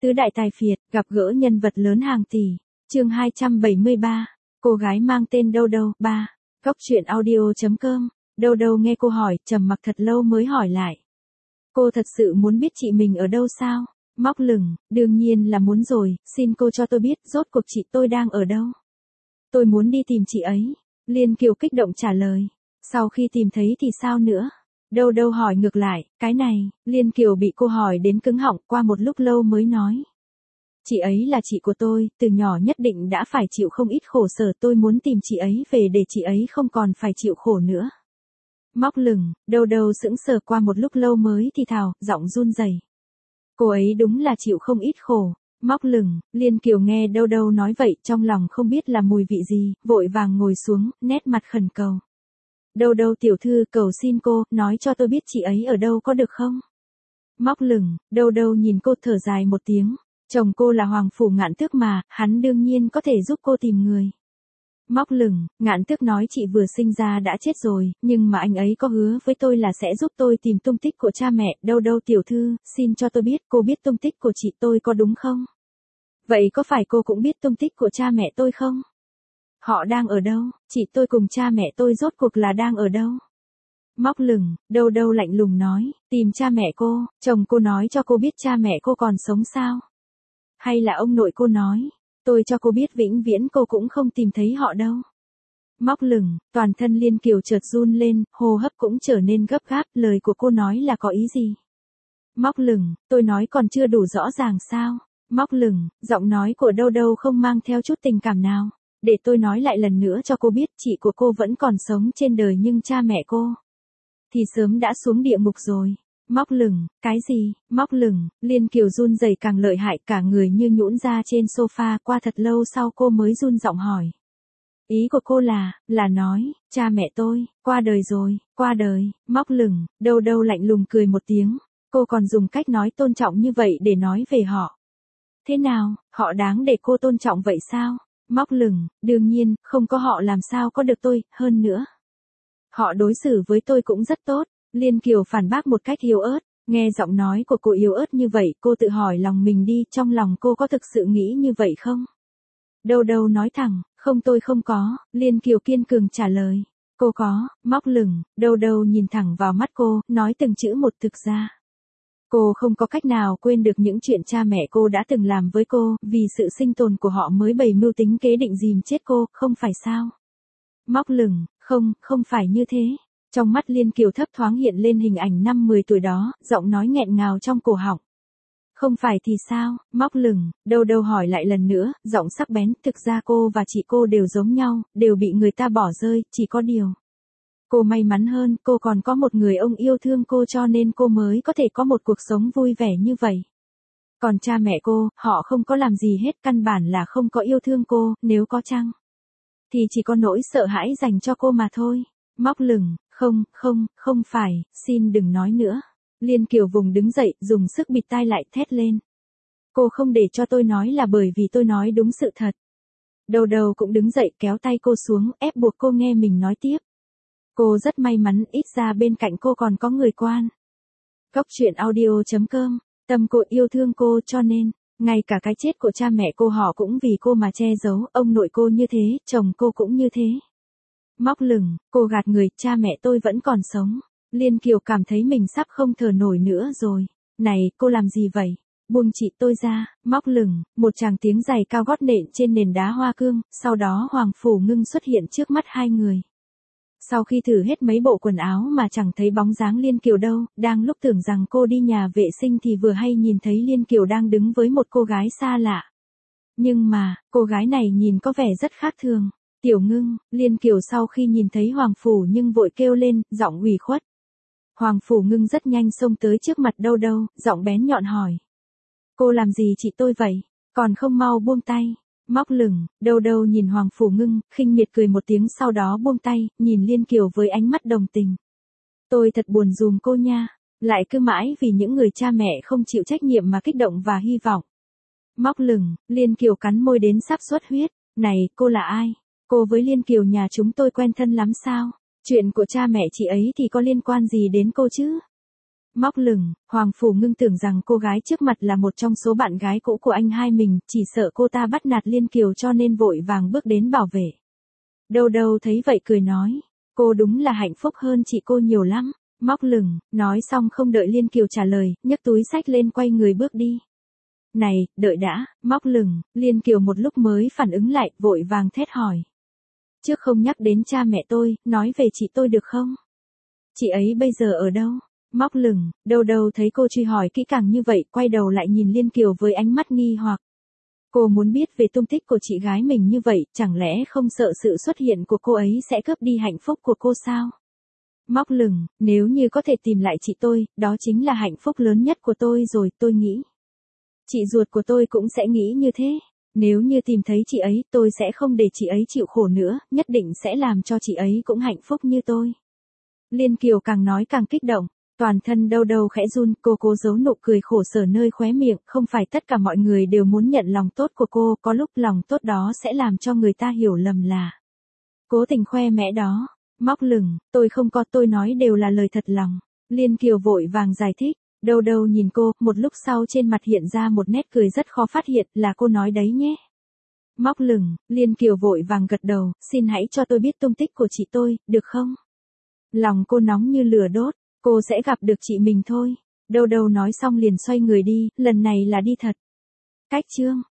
Tứ đại tài phiệt, gặp gỡ nhân vật lớn hàng tỷ. Chương 273. Cô gái mang tên Đâu Đâu. 3. Góc truyện audio.com. Đâu Đâu nghe cô hỏi, trầm mặc thật lâu mới hỏi lại. Cô thật sự muốn biết chị mình ở đâu sao? Móc lửng, đương nhiên là muốn rồi, xin cô cho tôi biết rốt cuộc chị tôi đang ở đâu. Tôi muốn đi tìm chị ấy. Liên Kiều kích động trả lời. Sau khi tìm thấy thì sao nữa? Đâu Đâu hỏi ngược lại, cái này, Liên Kiều bị cô hỏi đến cứng họng, qua một lúc lâu mới nói. Chị ấy là chị của tôi, từ nhỏ nhất định đã phải chịu không ít khổ sở, tôi muốn tìm chị ấy về để chị ấy không còn phải chịu khổ nữa. Móc lửng, Đâu Đâu sững sờ, qua một lúc lâu mới thì thào, giọng run rẩy. Cô ấy đúng là chịu không ít khổ. Móc lửng, Liên Kiều nghe Đâu Đâu nói vậy, trong lòng không biết là mùi vị gì, vội vàng ngồi xuống, nét mặt khẩn cầu. Đâu Đâu tiểu thư, cầu xin cô, nói cho tôi biết chị ấy ở đâu có được không? Móc lửng, Đâu Đâu nhìn cô thở dài một tiếng. Chồng cô là Hoàng Phủ Ngạn Tước mà, hắn đương nhiên có thể giúp cô tìm người. Móc lửng, Ngạn Tước nói chị vừa sinh ra đã chết rồi, nhưng mà anh ấy có hứa với tôi là sẽ giúp tôi tìm tung tích của cha mẹ. Đâu Đâu tiểu thư, xin cho tôi biết cô biết tung tích của chị tôi có đúng không? Vậy có phải cô cũng biết tung tích của cha mẹ tôi không? Họ đang ở đâu? Chị tôi cùng cha mẹ tôi rốt cuộc là đang ở đâu? Móc lửng, Đâu Đâu lạnh lùng nói, tìm cha mẹ cô, chồng cô nói cho cô biết cha mẹ cô còn sống sao? Hay là ông nội cô nói, tôi cho cô biết vĩnh viễn cô cũng không tìm thấy họ đâu. Móc lửng, toàn thân Liên Kiều chợt run lên, hô hấp cũng trở nên gấp gáp, lời của cô nói là có ý gì? Móc lửng, tôi nói còn chưa đủ rõ ràng sao? Móc lửng, giọng nói của Đâu Đâu không mang theo chút tình cảm nào. Để tôi nói lại lần nữa cho cô biết, chị của cô vẫn còn sống trên đời nhưng cha mẹ cô thì sớm đã xuống địa ngục rồi. Móc lửng, cái gì? Móc lửng, Liên Kiều run rẩy càng lợi hại, cả người như nhũn ra trên sofa, qua thật lâu sau cô mới run giọng hỏi. Ý của cô là nói, cha mẹ tôi, qua đời rồi, qua đời. Móc lửng, Đâu Đâu lạnh lùng cười một tiếng. Cô còn dùng cách nói tôn trọng như vậy để nói về họ. Thế nào, họ đáng để cô tôn trọng vậy sao? Móc lửng, đương nhiên, không có họ làm sao có được tôi, hơn nữa. Họ đối xử với tôi cũng rất tốt. Liên Kiều phản bác một cách yếu ớt. Nghe giọng nói của cô yếu ớt như vậy, cô tự hỏi lòng mình đi, trong lòng cô có thực sự nghĩ như vậy không? Đâu Đâu nói thẳng, không, tôi không có. Liên Kiều kiên cường trả lời. Cô có. Móc lửng, Đâu Đâu nhìn thẳng vào mắt cô, nói từng chữ một. Thực ra cô không có cách nào quên được những chuyện cha mẹ cô đã từng làm với cô, vì sự sinh tồn của họ mới bày mưu tính kế định dìm chết cô, không phải sao? Móc lửng, không phải như thế. Trong mắt Liên Kiều thấp thoáng hiện lên hình ảnh năm 10 tuổi đó, giọng nói nghẹn ngào trong cổ họng. Không phải thì sao? Móc lửng, Đâu Đâu hỏi lại lần nữa, giọng sắc bén, thực ra cô và chị cô đều giống nhau, đều bị người ta bỏ rơi, chỉ có điều. Cô may mắn hơn, cô còn có một người ông yêu thương cô cho nên cô mới có thể có một cuộc sống vui vẻ như vậy. Còn cha mẹ cô, họ không có làm gì hết, căn bản là không có yêu thương cô, nếu có chăng thì chỉ có nỗi sợ hãi dành cho cô mà thôi. Móc lửng, không phải, xin đừng nói nữa. Liên Kiều vùng đứng dậy, dùng sức bịt tai lại, thét lên. Cô không để cho tôi nói là bởi vì tôi nói đúng sự thật. Đâu Đâu cũng đứng dậy, kéo tay cô xuống, ép buộc cô nghe mình nói tiếp. Cô rất may mắn, ít ra bên cạnh cô còn có người quan. Góc truyện audio.com, tâm cô yêu thương cô cho nên, ngay cả cái chết của cha mẹ cô họ cũng vì cô mà che giấu, ông nội cô như thế, chồng cô cũng như thế. Móc lửng, cô gạt người, cha mẹ tôi vẫn còn sống. Liên Kiều cảm thấy mình sắp không thở nổi nữa rồi. Này, cô làm gì vậy? Buông chị tôi ra. Móc lửng, một tràng tiếng giày cao gót nện trên nền đá hoa cương, sau đó Hoàng Phủ Ngưng xuất hiện trước mắt hai người. Sau khi thử hết mấy bộ quần áo mà chẳng thấy bóng dáng Liên Kiều đâu, đang lúc tưởng rằng cô đi nhà vệ sinh thì vừa hay nhìn thấy Liên Kiều đang đứng với một cô gái xa lạ. Nhưng mà, cô gái này nhìn có vẻ rất khác thường. Tiểu Ngưng, Liên Kiều sau khi nhìn thấy Hoàng Phủ nhưng vội kêu lên, giọng ủy khuất. Hoàng Phủ Ngưng rất nhanh xông tới trước mặt Đâu Đâu, giọng bén nhọn hỏi. Cô làm gì chị tôi vậy? Còn không mau buông tay. Móc lửng, Đâu Đâu nhìn Hoàng Phủ Ngưng, khinh miệt cười một tiếng sau đó buông tay, nhìn Liên Kiều với ánh mắt đồng tình. Tôi thật buồn giùm cô nha, lại cứ mãi vì những người cha mẹ không chịu trách nhiệm mà kích động và hy vọng. Móc lửng, Liên Kiều cắn môi đến sắp xuất huyết. Này, cô là ai? Cô với Liên Kiều nhà chúng tôi quen thân lắm sao? Chuyện của cha mẹ chị ấy thì có liên quan gì đến cô chứ? Móc lửng, Hoàng Phủ Ngưng tưởng rằng cô gái trước mặt là một trong số bạn gái cũ của anh hai mình, chỉ sợ cô ta bắt nạt Liên Kiều cho nên vội vàng bước đến bảo vệ. Đâu đâu thấy vậy cười nói, cô đúng là hạnh phúc hơn chị cô nhiều lắm. Móc lửng, nói xong không đợi Liên Kiều trả lời, nhấc túi xách lên quay người bước đi. Này, đợi đã, móc lửng, Liên Kiều một lúc mới phản ứng lại, vội vàng thét hỏi. Trước không nhắc đến cha mẹ tôi, nói về chị tôi được không? Chị ấy bây giờ ở đâu? Móc lửng, đâu đâu thấy cô truy hỏi kỹ càng như vậy, quay đầu lại nhìn Liên Kiều với ánh mắt nghi hoặc. Cô muốn biết về tung tích của chị gái mình như vậy, chẳng lẽ không sợ sự xuất hiện của cô ấy sẽ cướp đi hạnh phúc của cô sao? Móc lửng, nếu như có thể tìm lại chị tôi, đó chính là hạnh phúc lớn nhất của tôi rồi, tôi nghĩ. Chị ruột của tôi cũng sẽ nghĩ như thế. Nếu như tìm thấy chị ấy, tôi sẽ không để chị ấy chịu khổ nữa, nhất định sẽ làm cho chị ấy cũng hạnh phúc như tôi. Liên Kiều càng nói càng kích động, toàn thân đâu đâu khẽ run, cô cố giấu nụ cười khổ sở nơi khóe miệng, không phải tất cả mọi người đều muốn nhận lòng tốt của cô, có lúc lòng tốt đó sẽ làm cho người ta hiểu lầm là cố tình khoe mẽ đó. Móc lửng, tôi không có, tôi nói đều là lời thật lòng. Liên Kiều vội vàng giải thích, đâu đâu nhìn cô, một lúc sau trên mặt hiện ra một nét cười rất khó phát hiện, là cô nói đấy nhé. Móc lửng, Liên Kiều vội vàng gật đầu, xin hãy cho tôi biết tung tích của chị tôi, được không? Lòng cô nóng như lửa đốt, cô sẽ gặp được chị mình thôi. Đâu đâu nói xong liền xoay người đi, lần này là đi thật. Cách chương